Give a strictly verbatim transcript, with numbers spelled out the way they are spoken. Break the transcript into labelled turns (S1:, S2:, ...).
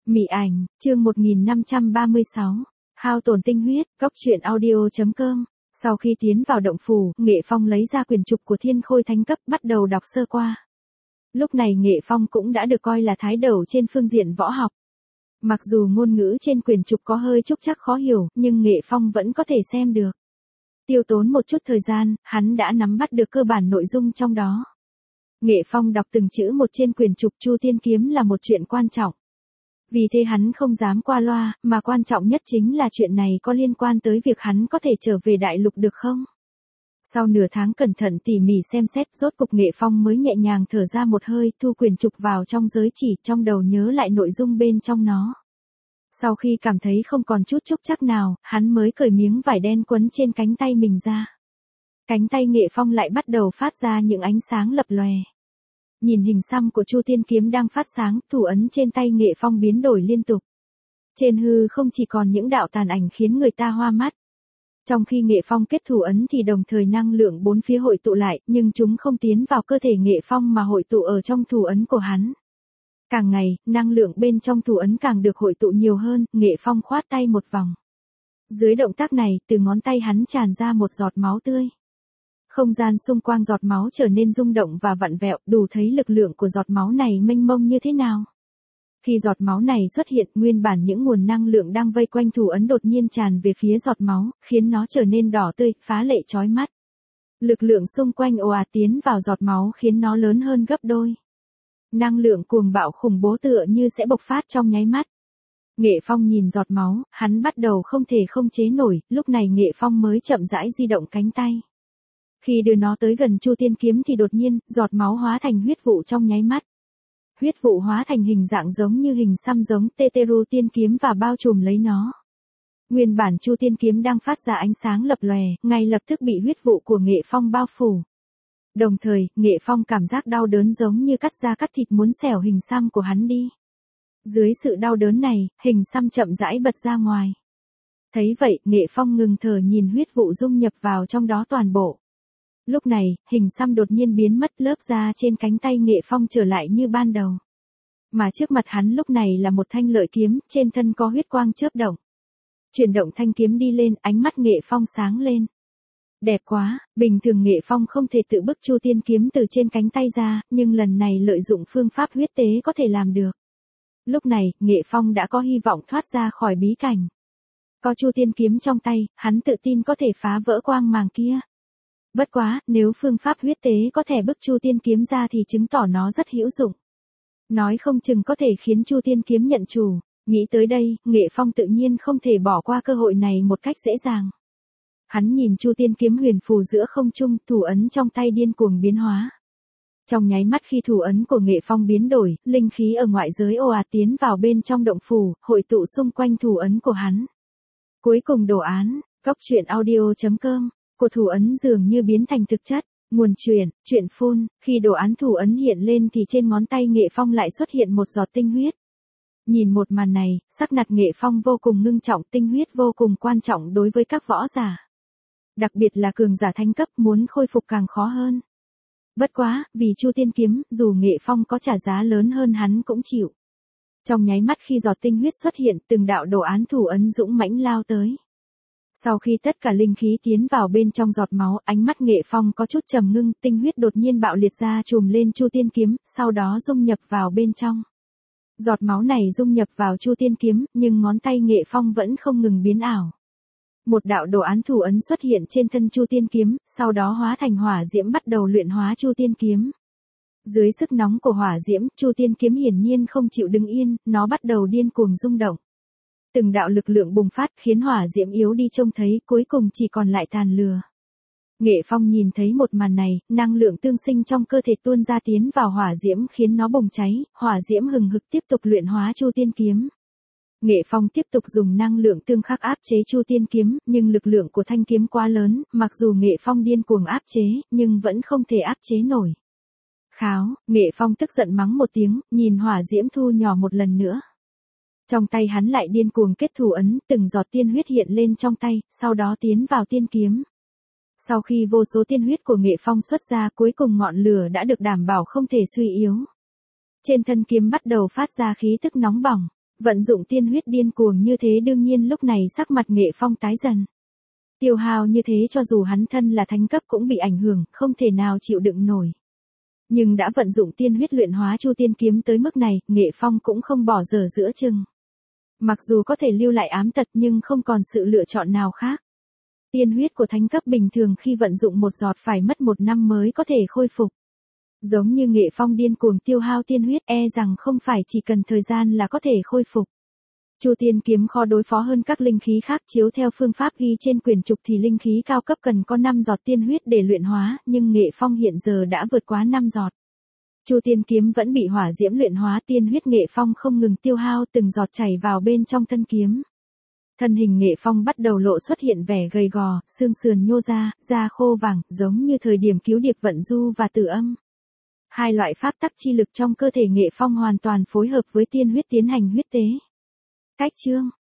S1: Mị ảnh, chương một nghìn năm trăm ba mươi sáu. Hao tổn tinh huyết, góc truyện audio chấm com. Sau khi tiến vào động phủ, Nghệ Phong lấy ra quyển trục của Thiên Khôi Thánh cấp, bắt đầu đọc sơ qua. Lúc này Nghệ Phong cũng đã được coi là thái đầu trên phương diện võ học. Mặc dù ngôn ngữ trên quyển trục có hơi trúc trắc khó hiểu, nhưng Nghệ Phong vẫn có thể xem được. Tiêu tốn một chút thời gian, hắn đã nắm bắt được cơ bản nội dung trong đó. Nghệ Phong đọc từng chữ một trên quyển trục Chu Tiên Kiếm là một chuyện quan trọng. Vì thế hắn không dám qua loa, mà quan trọng nhất chính là chuyện này có liên quan tới việc hắn có thể trở về đại lục được không? Sau nửa tháng cẩn thận tỉ mỉ xem xét, rốt cục Nghệ Phong mới nhẹ nhàng thở ra một hơi, thu quyển trục vào trong giới chỉ, trong đầu nhớ lại nội dung bên trong nó. Sau khi cảm thấy không còn chút trúc trắc nào, hắn mới cởi miếng vải đen quấn trên cánh tay mình ra. Cánh tay Nghệ Phong lại bắt đầu phát ra những ánh sáng lập lòe. Nhìn hình xăm của Chu Tiên Kiếm đang phát sáng, thủ ấn trên tay Nghệ Phong biến đổi liên tục. Trên hư không chỉ còn những đạo tàn ảnh khiến người ta hoa mắt. Trong khi Nghệ Phong kết thủ ấn thì đồng thời năng lượng bốn phía hội tụ lại, nhưng chúng không tiến vào cơ thể Nghệ Phong mà hội tụ ở trong thủ ấn của hắn. Càng ngày, năng lượng bên trong thủ ấn càng được hội tụ nhiều hơn, Nghệ Phong khoát tay một vòng. Dưới động tác này, từ ngón tay hắn tràn ra một giọt máu tươi. Không gian xung quanh giọt máu trở nên rung động và vặn vẹo, đủ thấy lực lượng của giọt máu này mênh mông như thế nào. Khi giọt máu này xuất hiện, nguyên bản những nguồn năng lượng đang vây quanh thủ ấn đột nhiên tràn về phía giọt máu, khiến nó trở nên đỏ tươi, phá lệ chói mắt. Lực lượng xung quanh ồ ạt tiến vào giọt máu khiến nó lớn hơn gấp đôi. Năng lượng cuồng bạo khủng bố tựa như sẽ bộc phát trong nháy mắt. Nghệ Phong nhìn giọt máu, hắn bắt đầu không thể không chế nổi, lúc này Nghệ Phong mới chậm rãi di động cánh tay. Khi đưa nó tới gần Chu Tiên Kiếm thì đột nhiên, giọt máu hóa thành huyết vụ trong nháy mắt. Huyết vụ hóa thành hình dạng giống như hình xăm giống Teteru Tiên Kiếm và bao trùm lấy nó. Nguyên bản Chu Tiên Kiếm đang phát ra ánh sáng lập lòe, ngay lập tức bị huyết vụ của Nghệ Phong bao phủ. Đồng thời, Nghệ Phong cảm giác đau đớn giống như cắt da cắt thịt muốn xẻo hình xăm của hắn đi. Dưới sự đau đớn này, hình xăm chậm rãi bật ra ngoài. Thấy vậy, Nghệ Phong ngừng thở nhìn huyết vụ dung nhập vào trong đó toàn bộ. Lúc này, hình xăm đột nhiên biến mất, lớp da trên cánh tay Nghệ Phong trở lại như ban đầu. Mà trước mặt hắn lúc này là một thanh lợi kiếm, trên thân có huyết quang chớp động. Chuyển động thanh kiếm đi lên, ánh mắt Nghệ Phong sáng lên. Đẹp quá, bình thường Nghệ Phong không thể tự bức Chu Tiên Kiếm từ trên cánh tay ra, nhưng lần này lợi dụng phương pháp huyết tế có thể làm được. Lúc này, Nghệ Phong đã có hy vọng thoát ra khỏi bí cảnh. Có Chu Tiên Kiếm trong tay, hắn tự tin có thể phá vỡ quang màng kia. Bất quá, nếu phương pháp huyết tế có thể bức Chu Tiên Kiếm ra thì chứng tỏ nó rất hữu dụng. Nói không chừng có thể khiến Chu Tiên Kiếm nhận chủ. Nghĩ tới đây, Nghệ Phong tự nhiên không thể bỏ qua cơ hội này một cách dễ dàng. Hắn nhìn Chu Tiên Kiếm huyền phù giữa không trung, thủ ấn trong tay điên cuồng biến hóa. Trong nháy mắt khi thủ ấn của Nghệ Phong biến đổi, linh khí ở ngoại giới ồ ạt tiến vào bên trong động phủ, hội tụ xung quanh thủ ấn của hắn. Cuối cùng đồ án, góc truyện audio chấm com. Của thủ ấn dường như biến thành thực chất, nguồn truyền, truyện phun, khi đồ án thủ ấn hiện lên thì trên ngón tay Nghệ Phong lại xuất hiện một giọt tinh huyết. Nhìn một màn này, sắc mặt Nghệ Phong vô cùng ngưng trọng, tinh huyết vô cùng quan trọng đối với các võ giả. Đặc biệt là cường giả thánh cấp muốn khôi phục càng khó hơn. Bất quá, vì Chu Tiên Kiếm, dù Nghệ Phong có trả giá lớn hơn hắn cũng chịu. Trong nháy mắt khi giọt tinh huyết xuất hiện, từng đạo đồ án thủ ấn dũng mãnh lao tới. Sau khi tất cả linh khí tiến vào bên trong giọt máu, ánh mắt Nghệ Phong có chút trầm ngưng, tinh huyết đột nhiên bạo liệt ra trùm lên Chu Tiên Kiếm, sau đó dung nhập vào bên trong. Giọt máu này dung nhập vào Chu Tiên Kiếm, nhưng ngón tay Nghệ Phong vẫn không ngừng biến ảo. Một đạo đồ án thủ ấn xuất hiện trên thân Chu Tiên Kiếm, sau đó hóa thành hỏa diễm bắt đầu luyện hóa Chu Tiên Kiếm. Dưới sức nóng của hỏa diễm, Chu Tiên Kiếm hiển nhiên không chịu đứng yên, nó bắt đầu điên cuồng rung động. Từng đạo lực lượng bùng phát khiến hỏa diễm yếu đi trông thấy, cuối cùng chỉ còn lại tàn lửa. Nghệ Phong nhìn thấy một màn này, năng lượng tương sinh trong cơ thể tuôn ra tiến vào hỏa diễm khiến nó bùng cháy, hỏa diễm hừng hực tiếp tục luyện hóa Chu Tiên Kiếm. Nghệ Phong tiếp tục dùng năng lượng tương khắc áp chế Chu Tiên Kiếm, nhưng lực lượng của thanh kiếm quá lớn, mặc dù Nghệ Phong điên cuồng áp chế, nhưng vẫn không thể áp chế nổi. Kháo, Nghệ Phong tức giận mắng một tiếng, nhìn hỏa diễm thu nhỏ một lần nữa. Trong tay hắn lại điên cuồng kết thủ ấn, từng giọt tiên huyết hiện lên trong tay, sau đó tiến vào tiên kiếm. Sau khi vô số tiên huyết của Nghệ Phong xuất ra, cuối cùng ngọn lửa đã được đảm bảo không thể suy yếu. Trên thân kiếm bắt đầu phát ra khí tức nóng bỏng. Vận dụng tiên huyết điên cuồng như thế đương nhiên lúc này sắc mặt Nghệ Phong tái dần. Tiêu hao như thế cho dù hắn thân là thánh cấp cũng bị ảnh hưởng, không thể nào chịu đựng nổi. Nhưng đã vận dụng tiên huyết luyện hóa Chu Tiên kiếm tới mức này, Nghệ Phong cũng không bỏ dở giữa chừng. Mặc dù có thể lưu lại ám tật nhưng không còn sự lựa chọn nào khác. Tiên huyết của thánh cấp bình thường khi vận dụng một giọt phải mất một năm mới có thể khôi phục. Giống như Nghệ Phong điên cuồng tiêu hao tiên huyết e rằng không phải chỉ cần thời gian là có thể khôi phục. Chu Tiên kiếm khó đối phó hơn các linh khí khác, chiếu theo phương pháp ghi trên quyển trục thì linh khí cao cấp cần có năm giọt tiên huyết để luyện hóa, nhưng Nghệ Phong hiện giờ đã vượt quá năm giọt. Chu Tiên kiếm vẫn bị hỏa diễm luyện hóa, tiên huyết Nghệ Phong không ngừng tiêu hao, từng giọt chảy vào bên trong thân kiếm. Thân hình Nghệ Phong bắt đầu lộ xuất hiện vẻ gầy gò, xương sườn nhô ra, da khô vàng, giống như thời điểm cứu điệp vận du và tử âm. Hai loại pháp tắc chi lực trong cơ thể Nghệ Phong hoàn toàn phối hợp với tiên huyết tiến hành huyết tế. Cách chương